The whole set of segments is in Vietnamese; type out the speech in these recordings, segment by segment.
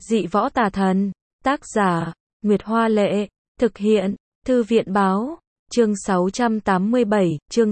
Dị võ tà thần. Tác giả, Nguyệt Hoa Lệ. Thực hiện, Thư viện Báo. Chương 687, chương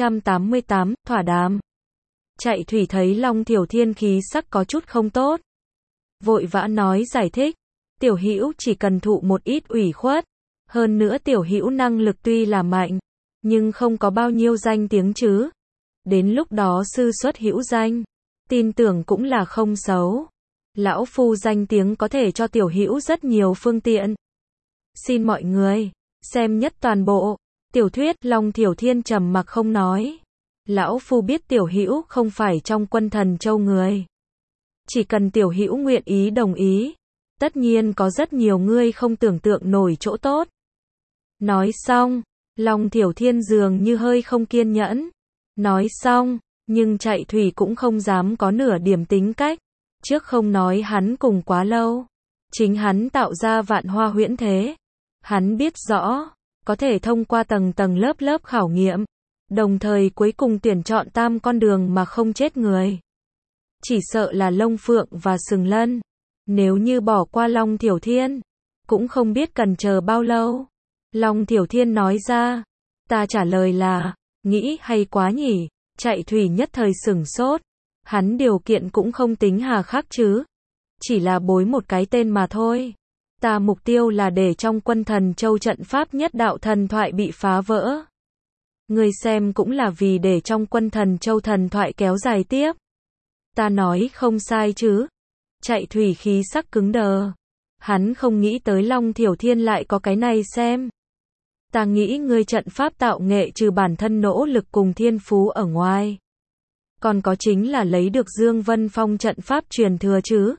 688, thỏa đàm. Chạy thủy thấy Long Thiểu Thiên khí sắc có chút không tốt. Vội vã nói giải thích. Tiểu Hữu chỉ cần thụ một ít ủy khuất. Hơn nữa Tiểu Hữu năng lực tuy là mạnh, nhưng không có bao nhiêu danh tiếng chứ. Đến lúc đó sư xuất hữu danh, tin tưởng cũng là không xấu. Lão Phu danh tiếng có thể cho Tiểu Hữu rất nhiều phương tiện. Xin mọi người xem nhất toàn bộ tiểu thuyết. Long Thiểu Thiên trầm mặc không nói. Lão Phu biết Tiểu Hữu không phải trong Quân Thần Châu người. Chỉ cần Tiểu Hữu nguyện ý đồng ý, tất nhiên có rất nhiều người không tưởng tượng nổi chỗ tốt. Nói xong, Long Thiểu Thiên dường như hơi không kiên nhẫn. Nói xong, nhưng Chạy Thủy cũng không dám có nửa điểm tính cách. Trước không nói hắn cùng quá lâu, chính hắn tạo ra vạn hoa huyễn thế. Hắn biết rõ, có thể thông qua tầng tầng lớp lớp khảo nghiệm, đồng thời cuối cùng tuyển chọn tam con đường mà không chết người. Chỉ sợ là Lông Phượng và Sừng Lân. Nếu như bỏ qua Long Thiểu Thiên, cũng không biết cần chờ bao lâu. Long Thiểu Thiên nói ra, ta trả lời là, nghĩ hay quá nhỉ. Chạy Thủy nhất thời sửng sốt. Hắn điều kiện cũng không tính hà khắc chứ. Chỉ là bối một cái tên mà thôi. Ta mục tiêu là để trong Quân Thần Châu trận pháp nhất đạo thần thoại bị phá vỡ. Người xem cũng là vì để trong Quân Thần Châu thần thoại kéo dài tiếp. Ta nói không sai chứ. Chạy Thủy khí sắc cứng đờ. Hắn không nghĩ tới Long Thiểu Thiên lại có cái này xem. Ta nghĩ ngươi trận pháp tạo nghệ trừ bản thân nỗ lực cùng thiên phú ở ngoài, còn có chính là lấy được Dương Vân Phong trận pháp truyền thừa chứ.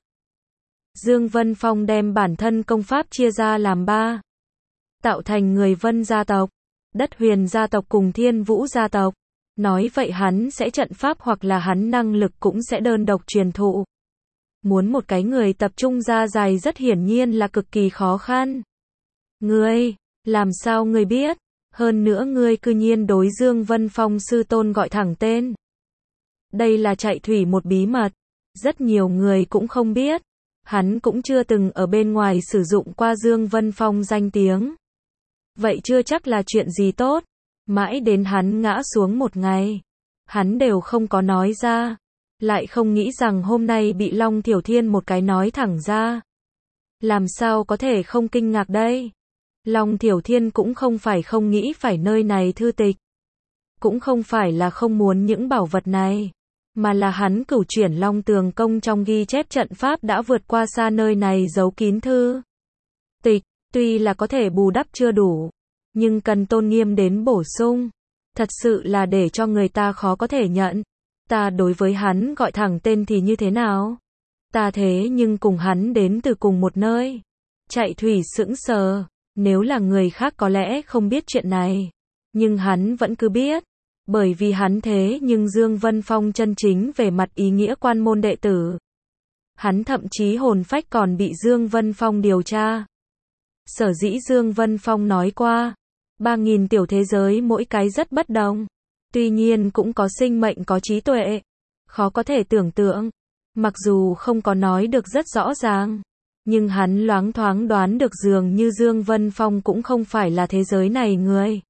Dương Vân Phong đem bản thân công pháp chia ra làm 3, tạo thành người Vân gia tộc, Đất Huyền gia tộc cùng Thiên Vũ gia tộc. Nói vậy hắn sẽ trận pháp hoặc là hắn năng lực cũng sẽ đơn độc truyền thụ. Muốn một cái người tập trung ra dài rất hiển nhiên là cực kỳ khó khăn. Ngươi, làm sao ngươi biết? Hơn nữa ngươi cư nhiên đối Dương Vân Phong sư tôn gọi thẳng tên. Đây là Chạy Thủy một bí mật, rất nhiều người cũng không biết. Hắn cũng chưa từng ở bên ngoài sử dụng qua Dương Vân Phong danh tiếng. Vậy chưa chắc là chuyện gì tốt. Mãi đến hắn ngã xuống một ngày, hắn đều không có nói ra. Lại không nghĩ rằng hôm nay bị Long Thiểu Thiên một cái nói thẳng ra. Làm sao có thể không kinh ngạc đây? Long Thiểu Thiên cũng không phải không nghĩ phải nơi này thư tịch. Cũng không phải là không muốn những bảo vật này. Mà là hắn cửu chuyển Long Tường Công trong ghi chép trận pháp đã vượt qua xa nơi này giấu kín thư tịch. Tuy là có thể bù đắp chưa đủ, nhưng cần tôn nghiêm đến bổ sung. Thật sự là để cho người ta khó có thể nhận. Ta đối với hắn gọi thẳng tên thì như thế nào? Ta thế nhưng cùng hắn đến từ cùng một nơi. Chạy Thủy sững sờ. Nếu là người khác có lẽ không biết chuyện này, nhưng hắn vẫn cứ biết. Bởi vì hắn thế nhưng Dương Vân Phong chân chính về mặt ý nghĩa quan môn đệ tử. Hắn thậm chí hồn phách còn bị Dương Vân Phong điều tra. Sở dĩ Dương Vân Phong nói qua, 3.000 tiểu thế giới mỗi cái rất bất đồng. Tuy nhiên cũng có sinh mệnh có trí tuệ. Khó có thể tưởng tượng. Mặc dù không có nói được rất rõ ràng, nhưng hắn loáng thoáng đoán được dường như Dương Vân Phong cũng không phải là thế giới này người.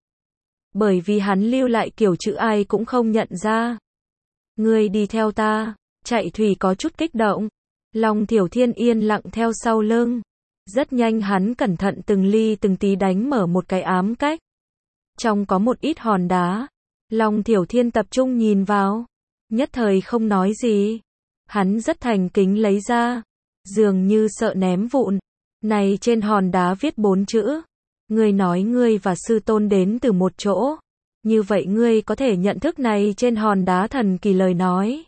Bởi vì hắn lưu lại kiểu chữ ai cũng không nhận ra. Ngươi đi theo ta. Chạy Thủy có chút kích động. Long Thiểu Thiên yên lặng theo sau lưng. Rất nhanh hắn cẩn thận từng ly từng tí đánh mở một cái ám cách. Trong có một ít hòn đá. Long Thiểu Thiên tập trung nhìn vào. Nhất thời không nói gì. Hắn rất thành kính lấy ra. Dường như sợ ném vụn. Này trên hòn đá viết 4 chữ. Ngươi nói ngươi và sư tôn đến từ một chỗ. Như vậy ngươi có thể nhận thức này trên hòn đá thần kỳ lời nói.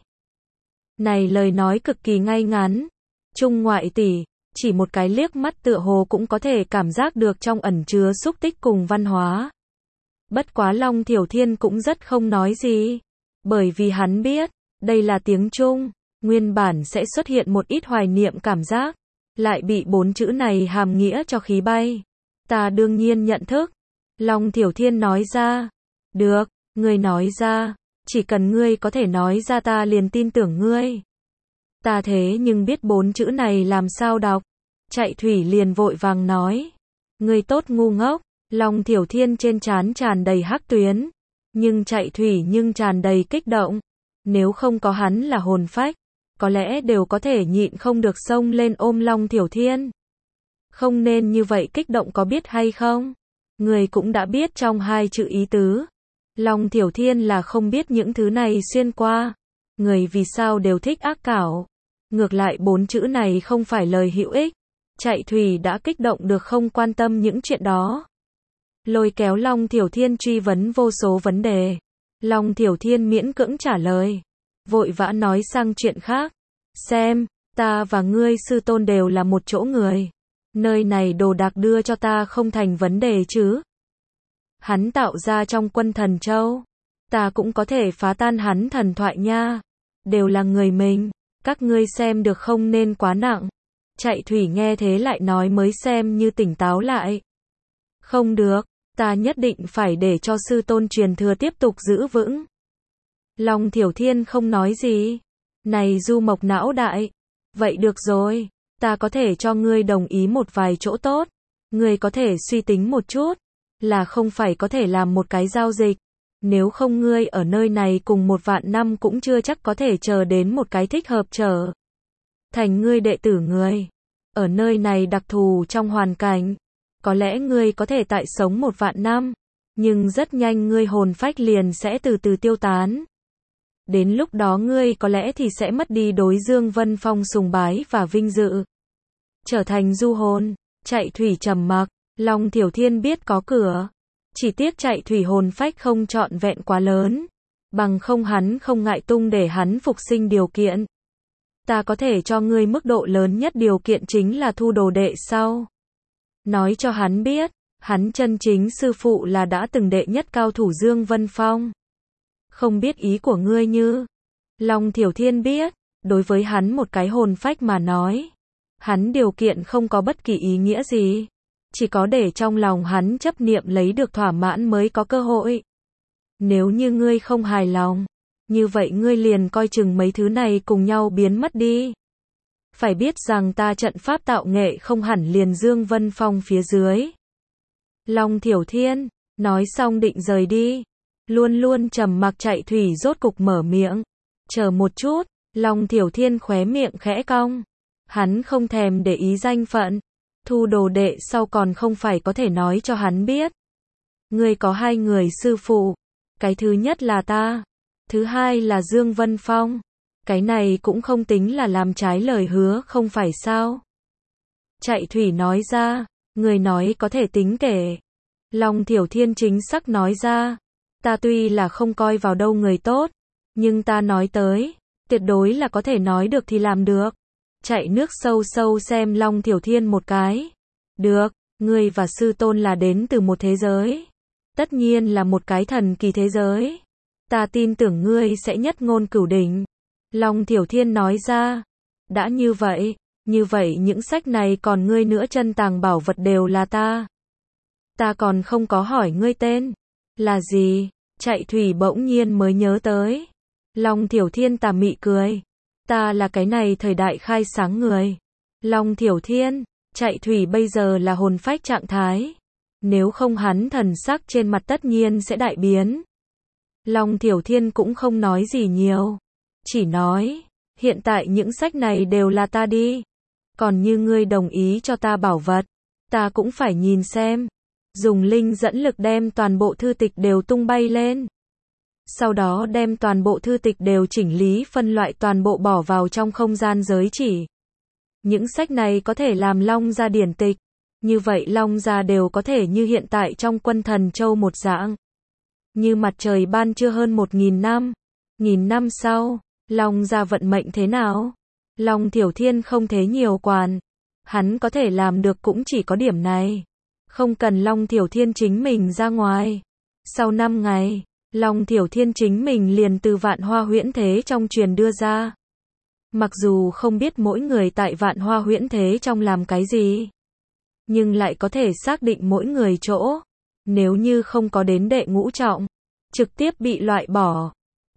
Này lời nói cực kỳ ngay ngắn. Trung ngoại tỷ, chỉ một cái liếc mắt tựa hồ cũng có thể cảm giác được trong ẩn chứa xúc tích cùng văn hóa. Bất quá Long Thiểu Thiên cũng rất không nói gì. Bởi vì hắn biết, đây là tiếng Trung. Nguyên bản sẽ xuất hiện một ít hoài niệm cảm giác. Lại bị 4 chữ này hàm nghĩa cho khí bay. Ta đương nhiên nhận thức. Long Thiểu Thiên nói ra. Được, ngươi nói ra. Chỉ cần ngươi có thể nói ra ta liền tin tưởng ngươi. Ta thế nhưng biết 4 chữ này làm sao đọc. Chạy thủy liền vội vàng nói. Ngươi tốt ngu ngốc. Long Thiểu Thiên trên trán tràn đầy hắc tuyến. Nhưng Chạy thủy nhưng tràn đầy kích động. Nếu không có hắn là hồn phách, có lẽ đều có thể nhịn không được xông lên ôm Long Thiểu Thiên. Không nên như vậy kích động có biết hay không? Người cũng đã biết trong 2 chữ ý tứ. Long Thiểu Thiên là không biết những thứ này xuyên qua. Người vì sao đều thích ác cảo. Ngược lại 4 chữ này không phải lời hữu ích. Chạy thủy đã kích động được không quan tâm những chuyện đó. Lôi kéo Long Thiểu Thiên truy vấn vô số vấn đề. Long Thiểu Thiên miễn cưỡng trả lời. Vội vã nói sang chuyện khác. Xem, ta và ngươi sư tôn đều là một chỗ người. Nơi này đồ đạc đưa cho ta không thành vấn đề chứ. Hắn tạo ra trong Quân Thần Châu. Ta cũng có thể phá tan hắn thần thoại nha. Đều là người mình. Các ngươi xem được không nên quá nặng. Chạy thủy nghe thế lại nói mới xem như tỉnh táo lại. Không được, ta nhất định phải để cho sư tôn truyền thừa tiếp tục giữ vững. Long Thiểu Thiên không nói gì. Này Du Mộc não đại. Vậy được rồi, ta có thể cho ngươi đồng ý một vài chỗ tốt. Ngươi có thể suy tính một chút. Là không phải có thể làm một cái giao dịch. Nếu không ngươi ở nơi này cùng 1 vạn năm cũng chưa chắc có thể chờ đến một cái thích hợp trở thành ngươi đệ tử người. Ở nơi này đặc thù trong hoàn cảnh. Có lẽ ngươi có thể tại sống 1 vạn năm. Nhưng rất nhanh ngươi hồn phách liền sẽ từ từ tiêu tán. Đến lúc đó ngươi có lẽ thì sẽ mất đi đối Dương Vân Phong sùng bái và vinh dự. Trở thành du hồn. Chạy thủy trầm mặc. Long Thiểu Thiên biết có cửa. Chỉ tiếc Chạy thủy hồn phách không trọn vẹn quá lớn. Bằng không hắn không ngại tung để hắn phục sinh điều kiện. Ta có thể cho ngươi mức độ lớn nhất điều kiện chính là thu đồ đệ sau. Nói cho hắn biết, hắn chân chính sư phụ là đã từng đệ nhất cao thủ Dương Vân Phong. Không biết ý của ngươi như. Long Thiểu Thiên biết, đối với hắn một cái hồn phách mà nói. Hắn điều kiện không có bất kỳ ý nghĩa gì. Chỉ có để trong lòng hắn chấp niệm lấy được thỏa mãn mới có cơ hội. Nếu như ngươi không hài lòng, như vậy ngươi liền coi chừng mấy thứ này cùng nhau biến mất đi. Phải biết rằng ta trận pháp tạo nghệ không hẳn liền Dương Vân Phong phía dưới. Long Thiểu Thiên, nói xong định rời đi. Luôn luôn trầm mặc Chạy thủy rốt cục mở miệng. Chờ một chút, Long Thiểu Thiên khóe miệng khẽ cong. Hắn không thèm để ý danh phận. Thu đồ đệ sau còn không phải có thể nói cho hắn biết. Ngươi có 2 người sư phụ. Cái thứ nhất là ta. Thứ hai là Dương Vân Phong. Cái này cũng không tính là làm trái lời hứa không phải sao. Chạy thủy nói ra. Người nói có thể tính kể. Long Thiểu Thiên chính xác nói ra. Ta tuy là không coi vào đâu người tốt. Nhưng ta nói tới. Tuyệt đối là có thể nói được thì làm được. Chạy nước sâu sâu xem Long Thiểu Thiên một cái. Được, ngươi và sư tôn là đến từ một thế giới. Tất nhiên là một cái thần kỳ thế giới. Ta tin tưởng ngươi sẽ nhất ngôn cửu đỉnh. Long Thiểu Thiên nói ra. Đã như vậy những sách này còn ngươi nữa chân tàng bảo vật đều là ta. Ta còn không có hỏi ngươi tên. Là gì? Chạy thủy bỗng nhiên mới nhớ tới. Long Thiểu Thiên tà mị cười. Ta là cái này thời đại khai sáng người. Long Thiểu Thiên, Chạy thủy bây giờ là hồn phách trạng thái. Nếu không hắn thần sắc trên mặt tất nhiên sẽ đại biến. Long Thiểu Thiên cũng không nói gì nhiều. Chỉ nói, hiện tại những sách này đều là ta đi. Còn như ngươi đồng ý cho ta bảo vật, ta cũng phải nhìn xem. Dùng linh dẫn lực đem toàn bộ thư tịch đều tung bay lên. Sau đó đem toàn bộ thư tịch đều chỉnh lý phân loại toàn bộ bỏ vào trong không gian giới chỉ. Những sách này có thể làm Long gia điển tịch. Như vậy Long gia đều có thể như hiện tại trong Quân Thần Châu một dạng. Như mặt trời ban trưa hơn 1000 năm. 1000 năm sau, Long gia vận mệnh thế nào? Long Thiểu Thiên không thế nhiều quản. Hắn có thể làm được cũng chỉ có điểm này. Không cần Long Thiểu Thiên chính mình ra ngoài. Sau 5 ngày, Long Thiểu Thiên chính mình liền từ Vạn Hoa Huyễn Thế trong truyền đưa ra. Mặc dù không biết mỗi người tại Vạn Hoa Huyễn Thế trong làm cái gì, nhưng lại có thể xác định mỗi người chỗ. Nếu như không có đến đệ ngũ trọng, trực tiếp bị loại bỏ.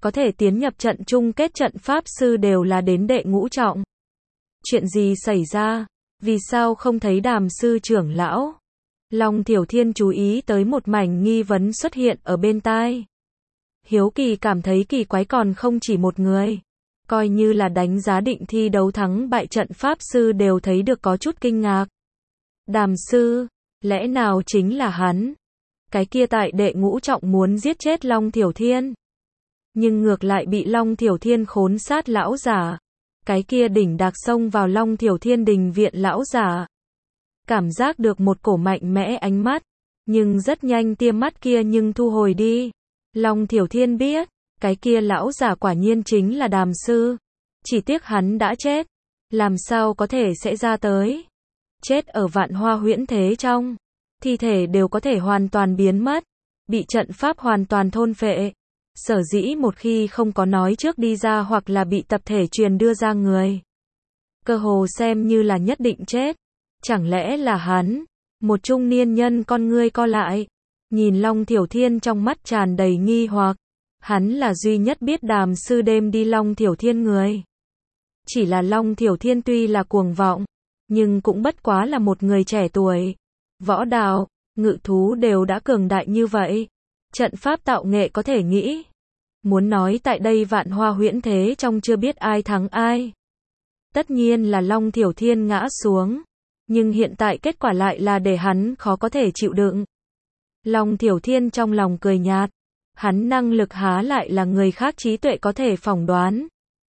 có thể tiến nhập trận chung kết trận pháp sư đều là đến đệ ngũ trọng. Chuyện gì xảy ra? Vì sao không thấy Đàm sư trưởng lão? Long Thiểu Thiên chú ý tới một mảnh nghi vấn xuất hiện ở bên tai. Hiếu kỳ cảm thấy kỳ quái còn không chỉ một người. Coi như là đánh giá định thi đấu thắng bại trận pháp sư đều thấy được có chút kinh ngạc. Đàm sư, lẽ nào chính là hắn? Cái kia tại đệ ngũ trọng muốn giết chết Long Thiểu Thiên. Nhưng ngược lại bị Long Thiểu Thiên khốn sát lão giả. Cái kia đỉnh đạc xông vào Long Thiểu Thiên đình viện lão giả. Cảm giác được một cổ mạnh mẽ ánh mắt. Nhưng rất nhanh tia mắt kia nhưng thu hồi đi. Long Thiểu Thiên biết, cái kia lão giả quả nhiên chính là Đàm sư. Chỉ tiếc hắn đã chết. Làm sao có thể sẽ ra tới. Chết ở Vạn Hoa huyễn thế trong. Thi thể đều có thể hoàn toàn biến mất. Bị trận pháp hoàn toàn thôn phệ. Sở dĩ một khi không có nói trước đi ra hoặc là bị tập thể truyền đưa ra người. Cơ hồ xem như là nhất định chết. Chẳng lẽ là hắn? Một trung niên nhân con ngươi co lại. Nhìn Long Thiểu Thiên trong mắt tràn đầy nghi hoặc. Hắn là duy nhất biết Đàm sư đêm đi Long Thiểu Thiên người. Chỉ là Long Thiểu Thiên tuy là cuồng vọng. Nhưng cũng bất quá là một người trẻ tuổi. Võ đạo, ngự thú đều đã cường đại như vậy. Trận pháp tạo nghệ có thể nghĩ. Muốn nói tại đây Vạn Hoa huyễn thế trong chưa biết ai thắng ai. Tất nhiên là Long Thiểu Thiên ngã xuống. Nhưng hiện tại kết quả lại là để hắn khó có thể chịu đựng. Long Thiểu Thiên trong lòng cười nhạt. Hắn năng lực há lại là người khác trí tuệ có thể phỏng đoán.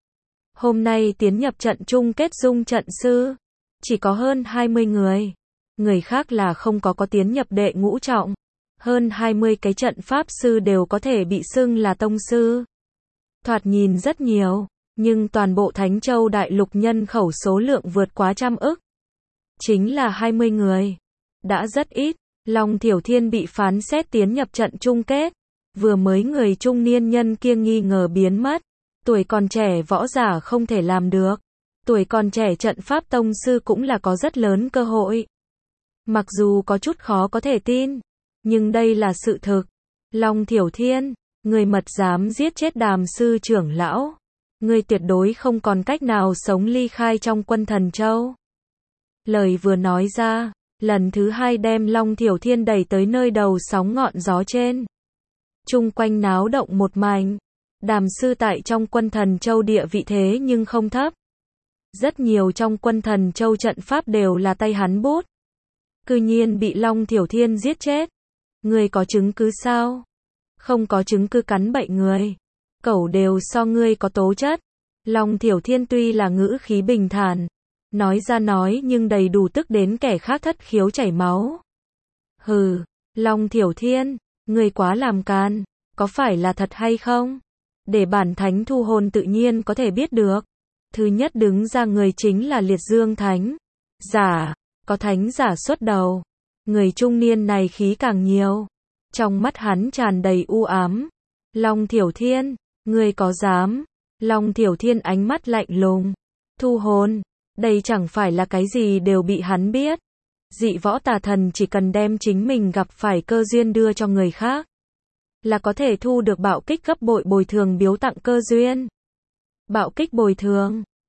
Hôm nay tiến nhập trận chung kết dung trận sư. Chỉ có hơn 20 người. Người khác là không có tiến nhập đệ ngũ trọng. Hơn 20 cái trận pháp sư đều có thể bị xưng là tông sư. Thoạt nhìn rất nhiều. Nhưng toàn bộ Thánh Châu Đại Lục nhân khẩu số lượng vượt quá 100 ức. Chính là 20 người. Đã rất ít. Long Thiểu Thiên bị phán xét tiến nhập trận chung kết. Vừa mới người trung niên nhân kia nghi ngờ biến mất. Tuổi còn trẻ võ giả không thể làm được. Tuổi còn trẻ trận pháp tông sư cũng là có rất lớn cơ hội. Mặc dù có chút khó có thể tin. Nhưng đây là sự thực. Long Thiểu Thiên, người mật dám giết chết Đàm sư trưởng lão. Người tuyệt đối không còn cách nào sống ly khai trong quân Thần Châu. Lời vừa nói ra, lần thứ hai đem Long Thiểu Thiên đẩy tới nơi đầu sóng ngọn gió trên. Chung quanh náo động một mảnh. Đàm sư tại trong quân Thần Châu địa vị thế nhưng không thấp. Rất nhiều trong quân Thần Châu trận pháp đều là tay hắn bút. Cư nhiên bị Long Thiểu Thiên giết chết. Ngươi có chứng cứ sao? Không có chứng cứ cắn bậy người. Cẩu đều so ngươi có tố chất. Long Thiểu Thiên tuy là ngữ khí bình thản. Nói ra nói nhưng đầy đủ tức đến kẻ khác thất khiếu chảy máu. Hừ, Long Thiểu Thiên, ngươi quá làm can. Có phải là thật hay không? Để bản thánh thu hồn tự nhiên có thể biết được. Thứ nhất đứng ra người chính là Liệt Dương Thánh. Giả, có thánh giả xuất đầu. Người trung niên này khí càng nhiều. Trong mắt hắn tràn đầy u ám. Long Thiểu Thiên, ngươi có dám? Long Thiểu Thiên ánh mắt lạnh lùng. Thu hồn, đây chẳng phải là cái gì đều bị hắn biết. Dị võ tà thần chỉ cần đem chính mình gặp phải cơ duyên đưa cho người khác. Là có thể thu được bạo kích gấp bội bồi thường biếu tặng cơ duyên. Bạo kích bồi thường.